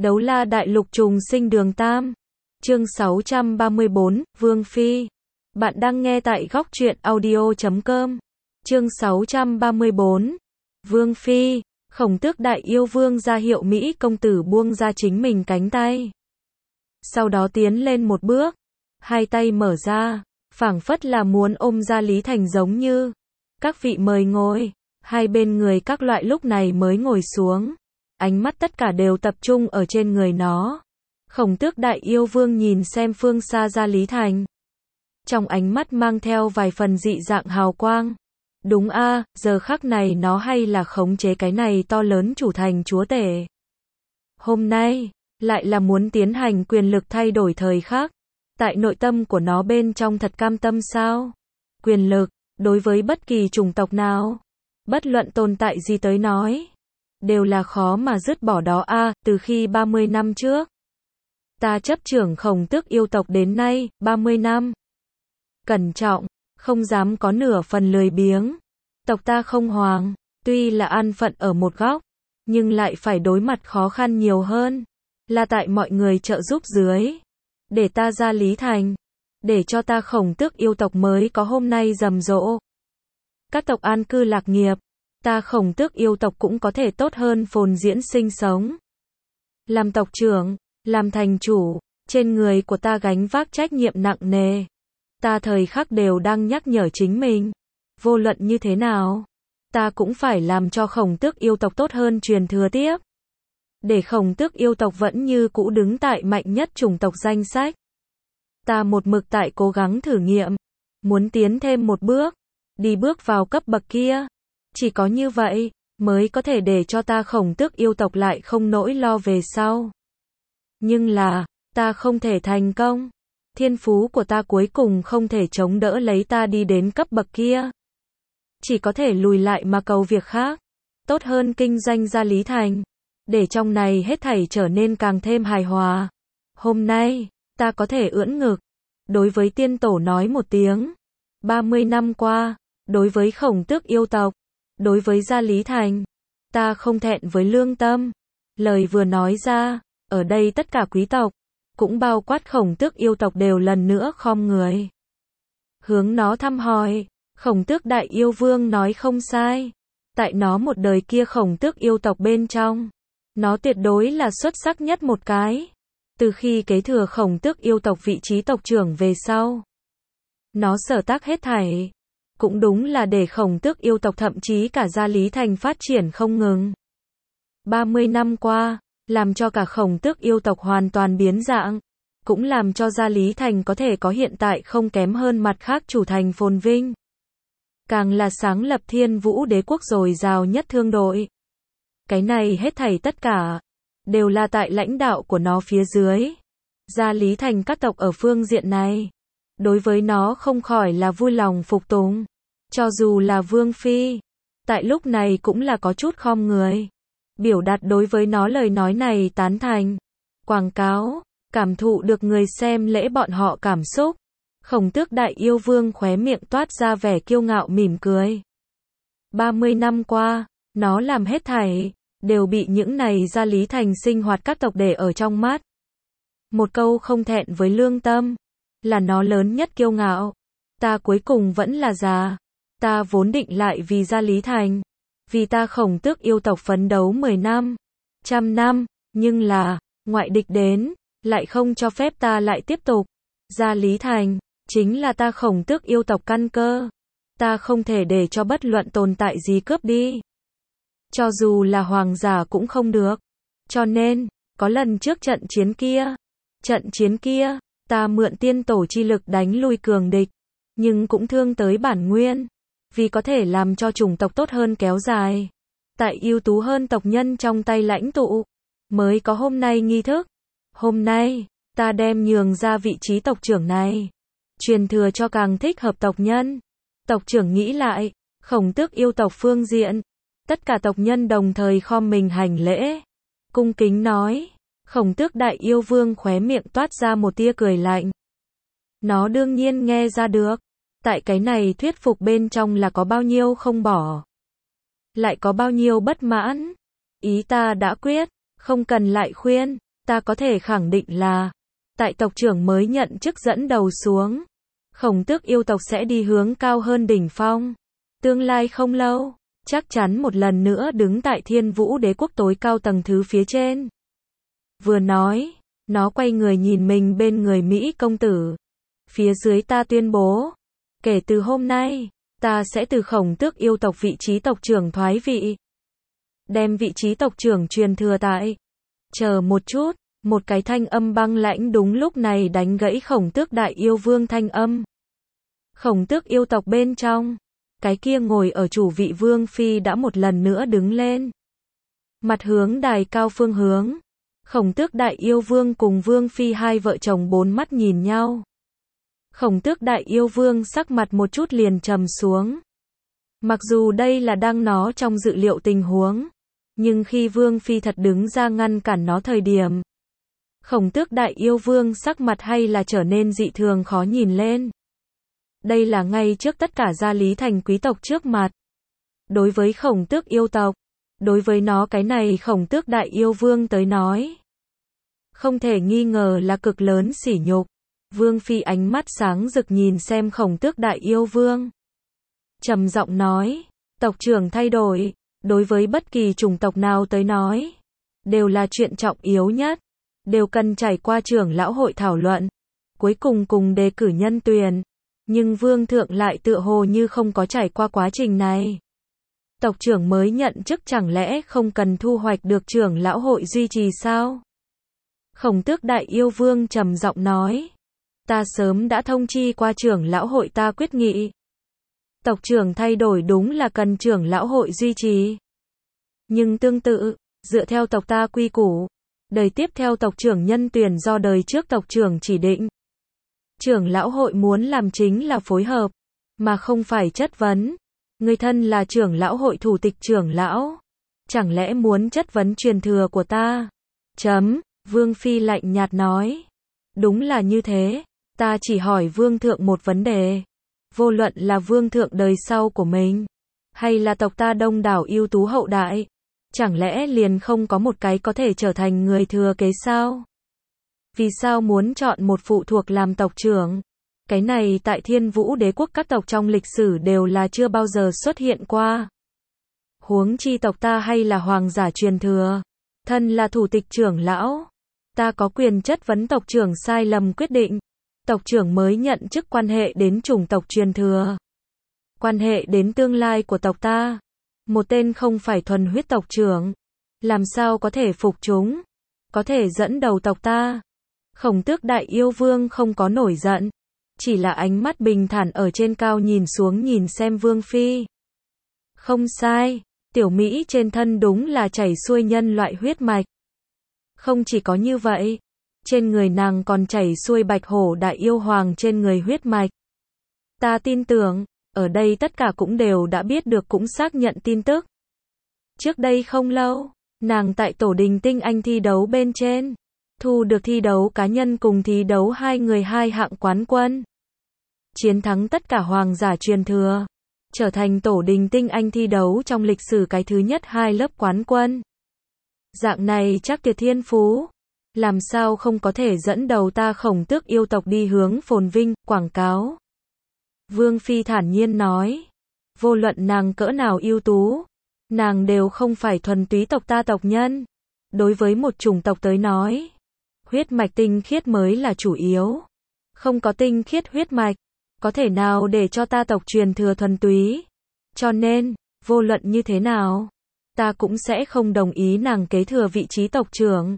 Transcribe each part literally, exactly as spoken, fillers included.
Đấu la đại lục trùng sinh đường Tam. Chương sáu trăm ba mươi bốn, Vương Phi. Bạn đang nghe tại góc truyện audio chấm com. Chương sáu trăm ba mươi bốn. Vương Phi. Khổng Tước đại yêu vương ra hiệu Mỹ công tử buông ra chính mình cánh tay. Sau đó tiến lên một bước, hai tay mở ra, phảng phất là muốn ôm ra Lý Thành giống như. Các vị mời ngồi. Hai bên người các loại lúc này mới ngồi xuống. Ánh mắt tất cả đều tập trung ở trên người nó. Khổng Tước đại yêu vương nhìn xem phương xa ra Lý Thành. Trong ánh mắt mang theo vài phần dị dạng hào quang. Đúng a, giờ khắc này nó hay là khống chế cái này to lớn chủ thành chúa tể. Hôm nay, lại là muốn tiến hành quyền lực thay đổi thời khắc. Tại nội tâm của nó bên trong thật cam tâm sao? Quyền lực, đối với bất kỳ chủng tộc nào, bất luận tồn tại gì tới nói, đều là khó mà dứt bỏ đó a, từ khi ba mươi năm trước. Ta chấp trưởng Khổng Tước yêu tộc đến nay, ba mươi năm. Cẩn trọng, không dám có nửa phần lười biếng. Tộc ta không hoàng, tuy là an phận ở một góc, nhưng lại phải đối mặt khó khăn nhiều hơn. Là tại mọi người trợ giúp dưới. Để ta ra Lý Thành. Để cho ta Khổng Tước yêu tộc mới có hôm nay rầm rộ. Các tộc an cư lạc nghiệp. Ta Khổng Tước yêu tộc cũng có thể tốt hơn phồn diễn sinh sống. Làm tộc trưởng, làm thành chủ, trên người của ta gánh vác trách nhiệm nặng nề. Ta thời khắc đều đang nhắc nhở chính mình. Vô luận như thế nào, ta cũng phải làm cho Khổng Tước yêu tộc tốt hơn truyền thừa tiếp. Để Khổng Tước yêu tộc vẫn như cũ đứng tại mạnh nhất chủng tộc danh sách. Ta một mực tại cố gắng thử nghiệm. Muốn tiến thêm một bước. Đi bước vào cấp bậc kia. Chỉ có như vậy, mới có thể để cho ta Khổng Tước yêu tộc lại không nỗi lo về sau. Nhưng là, ta không thể thành công. Thiên phú của ta cuối cùng không thể chống đỡ lấy ta đi đến cấp bậc kia. Chỉ có thể lùi lại mà cầu việc khác. Tốt hơn kinh doanh ra Lý Thành. Để trong này hết thảy trở nên càng thêm hài hòa. Hôm nay, ta có thể ưỡn ngực. Đối với tiên tổ nói một tiếng. ba mươi năm qua, đối với Khổng Tước yêu tộc, đối với gia Lý Thành, ta không thẹn với lương tâm. Lời vừa nói ra, ở đây tất cả quý tộc, cũng bao quát Khổng Tước yêu tộc đều lần nữa khom người. Hướng nó thăm hỏi, Khổng Tước đại yêu vương nói không sai. Tại nó một đời kia Khổng Tước yêu tộc bên trong, nó tuyệt đối là xuất sắc nhất một cái. Từ khi kế thừa Khổng Tước yêu tộc vị trí tộc trưởng về sau, nó sở tác hết thảy, cũng đúng là để Khổng Tước yêu tộc thậm chí cả gia Lý Thành phát triển không ngừng. ba mươi năm qua, làm cho cả Khổng Tước yêu tộc hoàn toàn biến dạng, cũng làm cho gia Lý Thành có thể có hiện tại không kém hơn mặt khác chủ thành phồn vinh. Càng là sáng lập Thiên Vũ đế quốc dồi dào nhất thương đội. Cái này hết thảy tất cả, đều là tại lãnh đạo của nó phía dưới. Gia Lý Thành các tộc ở phương diện này, đối với nó không khỏi là vui lòng phục tùng. Cho dù là Vương Phi, tại lúc này cũng là có chút khom người. Biểu đạt đối với nó lời nói này tán thành. Quảng cáo, cảm thụ được người xem lễ bọn họ cảm xúc. Khổng Tước đại yêu vương khóe miệng toát ra vẻ kiêu ngạo mỉm cười. ba mươi năm qua, nó làm hết thảy, đều bị những này gia Lý Thành sinh hoạt các tộc để ở trong mắt. Một câu không thẹn với lương tâm, là nó lớn nhất kiêu ngạo. Ta cuối cùng vẫn là già. Ta vốn định lại vì gia Lý Thành, vì ta Khổng Tước yêu tộc phấn đấu mười năm, trăm năm, nhưng là, ngoại địch đến, lại không cho phép ta lại tiếp tục. Gia Lý Thành, chính là ta Khổng Tước yêu tộc căn cơ. Ta không thể để cho bất luận tồn tại gì cướp đi. Cho dù là hoàng giả cũng không được. Cho nên, có lần trước trận chiến kia, trận chiến kia, ta mượn tiên tổ chi lực đánh lui cường địch, nhưng cũng thương tới bản nguyên. Vì có thể làm cho chủng tộc tốt hơn kéo dài. Tại ưu tú hơn tộc nhân trong tay lãnh tụ, mới có hôm nay nghi thức. Hôm nay, ta đem nhường ra vị trí tộc trưởng này, truyền thừa cho càng thích hợp tộc nhân. Tộc trưởng nghĩ lại, Khổng Tước yêu tộc phương diện, tất cả tộc nhân đồng thời khom mình hành lễ. Cung kính nói, Khổng Tước đại yêu vương khóe miệng toát ra một tia cười lạnh. Nó đương nhiên nghe ra được. Tại cái này thuyết phục bên trong là có bao nhiêu không bỏ. Lại có bao nhiêu bất mãn. Ý ta đã quyết, không cần lại khuyên. ta có thể khẳng định là, tại tộc trưởng mới nhận chức dẫn đầu xuống, Khổng Tước yêu tộc sẽ đi hướng cao hơn đỉnh phong. Tương lai không lâu, chắc chắn một lần nữa đứng tại Thiên Vũ Đế quốc tối cao tầng thứ phía trên. Vừa nói, nó quay người nhìn mình bên người Mỹ công tử. Phía dưới ta tuyên bố, kể từ hôm nay, ta sẽ từ Khổng Tước yêu tộc vị trí tộc trưởng thoái vị. Đem vị trí tộc trưởng truyền thừa tại. Chờ một chút, một cái thanh âm băng lãnh đúng lúc này đánh gãy Khổng Tước đại yêu vương thanh âm. Khổng Tước yêu tộc bên trong, cái kia ngồi ở chủ vị vương phi đã một lần nữa đứng lên. Mặt hướng đài cao phương hướng. Khổng Tước đại yêu vương cùng vương phi hai vợ chồng bốn mắt nhìn nhau. Khổng Tước đại yêu vương sắc mặt một chút liền trầm xuống. Mặc dù đây là đang nó trong dự liệu tình huống, nhưng khi vương phi thật đứng ra ngăn cản nó thời điểm, Khổng Tước đại yêu vương sắc mặt hay là trở nên dị thường khó nhìn lên. Đây là ngay trước tất cả gia lý thành quý tộc trước mặt. Đối với Khổng Tước yêu tộc, đối với nó cái này Khổng Tước đại yêu vương tới nói, không thể nghi ngờ là cực lớn sỉ nhục. Vương phi ánh mắt sáng rực nhìn xem Khổng Tước đại yêu vương. Trầm giọng nói, tộc trưởng thay đổi, đối với bất kỳ chủng tộc nào tới nói, đều là chuyện trọng yếu nhất, đều cần trải qua trưởng lão hội thảo luận, cuối cùng cùng đề cử nhân tuyển. Nhưng vương thượng lại tựa hồ như không có trải qua quá trình này. Tộc trưởng mới nhận chức chẳng lẽ không cần thu hoạch được trưởng lão hội duy trì sao? Khổng Tước đại yêu vương trầm giọng nói. Ta sớm đã thông chi qua trưởng lão hội ta quyết nghị. Tộc trưởng thay đổi đúng là cần trưởng lão hội duy trì. Nhưng tương tự, dựa theo tộc ta quy củ, đời tiếp theo tộc trưởng nhân tuyển do đời trước tộc trưởng chỉ định. Trưởng lão hội muốn làm chính là phối hợp, mà không phải chất vấn. Người thân là trưởng lão hội thủ tịch trưởng lão, chẳng lẽ muốn chất vấn truyền thừa của ta? Chấm, Vương phi lạnh nhạt nói. Đúng là như thế, ta chỉ hỏi vương thượng một vấn đề. Vô luận là vương thượng đời sau của mình, hay là tộc ta đông đảo ưu tú hậu đại, chẳng lẽ liền không có một cái có thể trở thành người thừa kế sao? Vì sao muốn chọn một phụ thuộc làm tộc trưởng? Cái này tại Thiên Vũ Đế quốc các tộc trong lịch sử đều là chưa bao giờ xuất hiện qua. Huống chi tộc ta hay là hoàng giả truyền thừa, thân là thủ tịch trưởng lão, ta có quyền chất vấn tộc trưởng sai lầm quyết định. Tộc trưởng mới nhận chức quan hệ đến chủng tộc truyền thừa, quan hệ đến tương lai của tộc ta. Một tên không phải thuần huyết tộc trưởng, làm sao có thể phục chúng, có thể dẫn đầu tộc ta? Khổng Tước đại yêu vương không có nổi giận, chỉ là ánh mắt bình thản ở trên cao nhìn xuống nhìn xem vương phi. Không sai, tiểu Mỹ trên thân đúng là chảy xuôi nhân loại huyết mạch. Không chỉ có như vậy, trên người nàng còn chảy xuôi bạch hổ đại yêu hoàng trên người huyết mạch. Ta tin tưởng, ở đây tất cả cũng đều đã biết được cũng xác nhận tin tức. Trước đây không lâu, nàng tại tổ đình tinh anh thi đấu bên trên, thu được thi đấu cá nhân cùng thi đấu hai người hai hạng quán quân. Chiến thắng tất cả hoàng giả truyền thừa, trở thành tổ đình tinh anh thi đấu trong lịch sử cái thứ nhất hai lớp quán quân. Dạng này chắc tuyệt thiên phú, làm sao không có thể dẫn đầu ta Khổng Tước yêu tộc đi hướng phồn vinh, quảng cáo. Vương phi thản nhiên nói, vô luận nàng cỡ nào ưu tú, nàng đều không phải thuần túy tộc ta tộc nhân. Đối với một chủng tộc tới nói, huyết mạch tinh khiết mới là chủ yếu. Không có tinh khiết huyết mạch, có thể nào để cho ta tộc truyền thừa thuần túy. Cho nên, vô luận như thế nào, ta cũng sẽ không đồng ý nàng kế thừa vị trí tộc trưởng.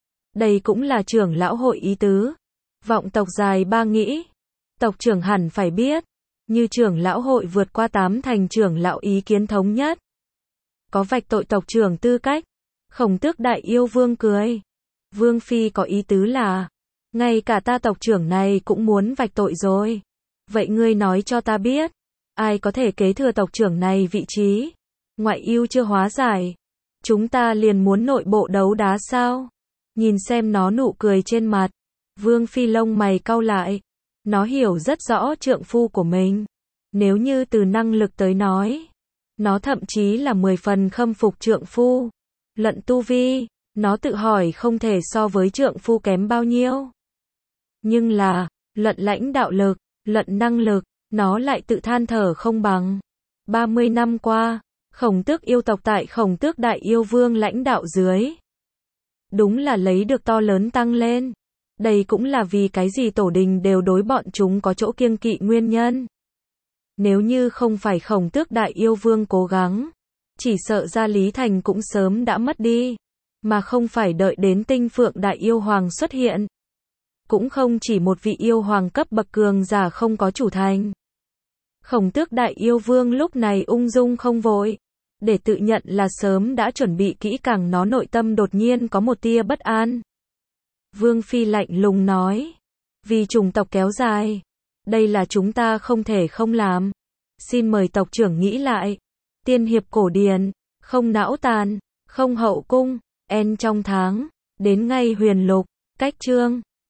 Đây cũng là trưởng lão hội ý tứ. Vọng tộc dài ba nghĩ, tộc trưởng hẳn phải biết, như trưởng lão hội vượt qua tám thành trưởng lão ý kiến thống nhất, có vạch tội tộc trưởng tư cách. Khổng Tước đại yêu vương cười. Vương phi có ý tứ là, ngay cả ta tộc trưởng này cũng muốn vạch tội rồi. Vậy ngươi nói cho ta biết, ai có thể kế thừa tộc trưởng này vị trí? Ngoại ưu chưa hóa giải, chúng ta liền muốn nội bộ đấu đá sao? Nhìn xem nó nụ cười trên mặt, vương phi lông mày cau lại. Nó hiểu rất rõ trượng phu của mình. Nếu như từ năng lực tới nói, nó thậm chí là mười phần khâm phục trượng phu. Luận tu vi, Nó tự hỏi không thể so với trượng phu kém bao nhiêu. Nhưng là, luận lãnh đạo lực, luận năng lực, nó lại tự than thở không bằng. ba mươi năm qua, Khổng Tước yêu tộc tại Khổng Tước Đại Yêu Vương lãnh đạo dưới. Đúng là lấy được to lớn tăng lên. Đây cũng là vì cái gì tổ đình đều đối bọn chúng có chỗ kiêng kỵ nguyên nhân. Nếu như không phải Khổng Tước Đại Yêu Vương cố gắng, chỉ sợ ra Lý Thành cũng sớm đã mất đi. Mà không phải đợi đến Tinh Phượng Đại Yêu Hoàng xuất hiện. Cũng không chỉ một vị yêu hoàng cấp bậc cường giả không có chủ thành. Khổng Tước Đại Yêu Vương lúc này ung dung không vội. Để tự nhận là sớm đã chuẩn bị kỹ càng, nó nội tâm đột nhiên có một tia bất an. Vương Phi lạnh lùng nói. Vì chủng tộc kéo dài. Đây là chúng ta không thể không làm. Xin mời tộc trưởng nghĩ lại. Tiên hiệp cổ điển, không não tàn, không hậu cung, en trong tháng, đến ngay huyền lục, cách chương.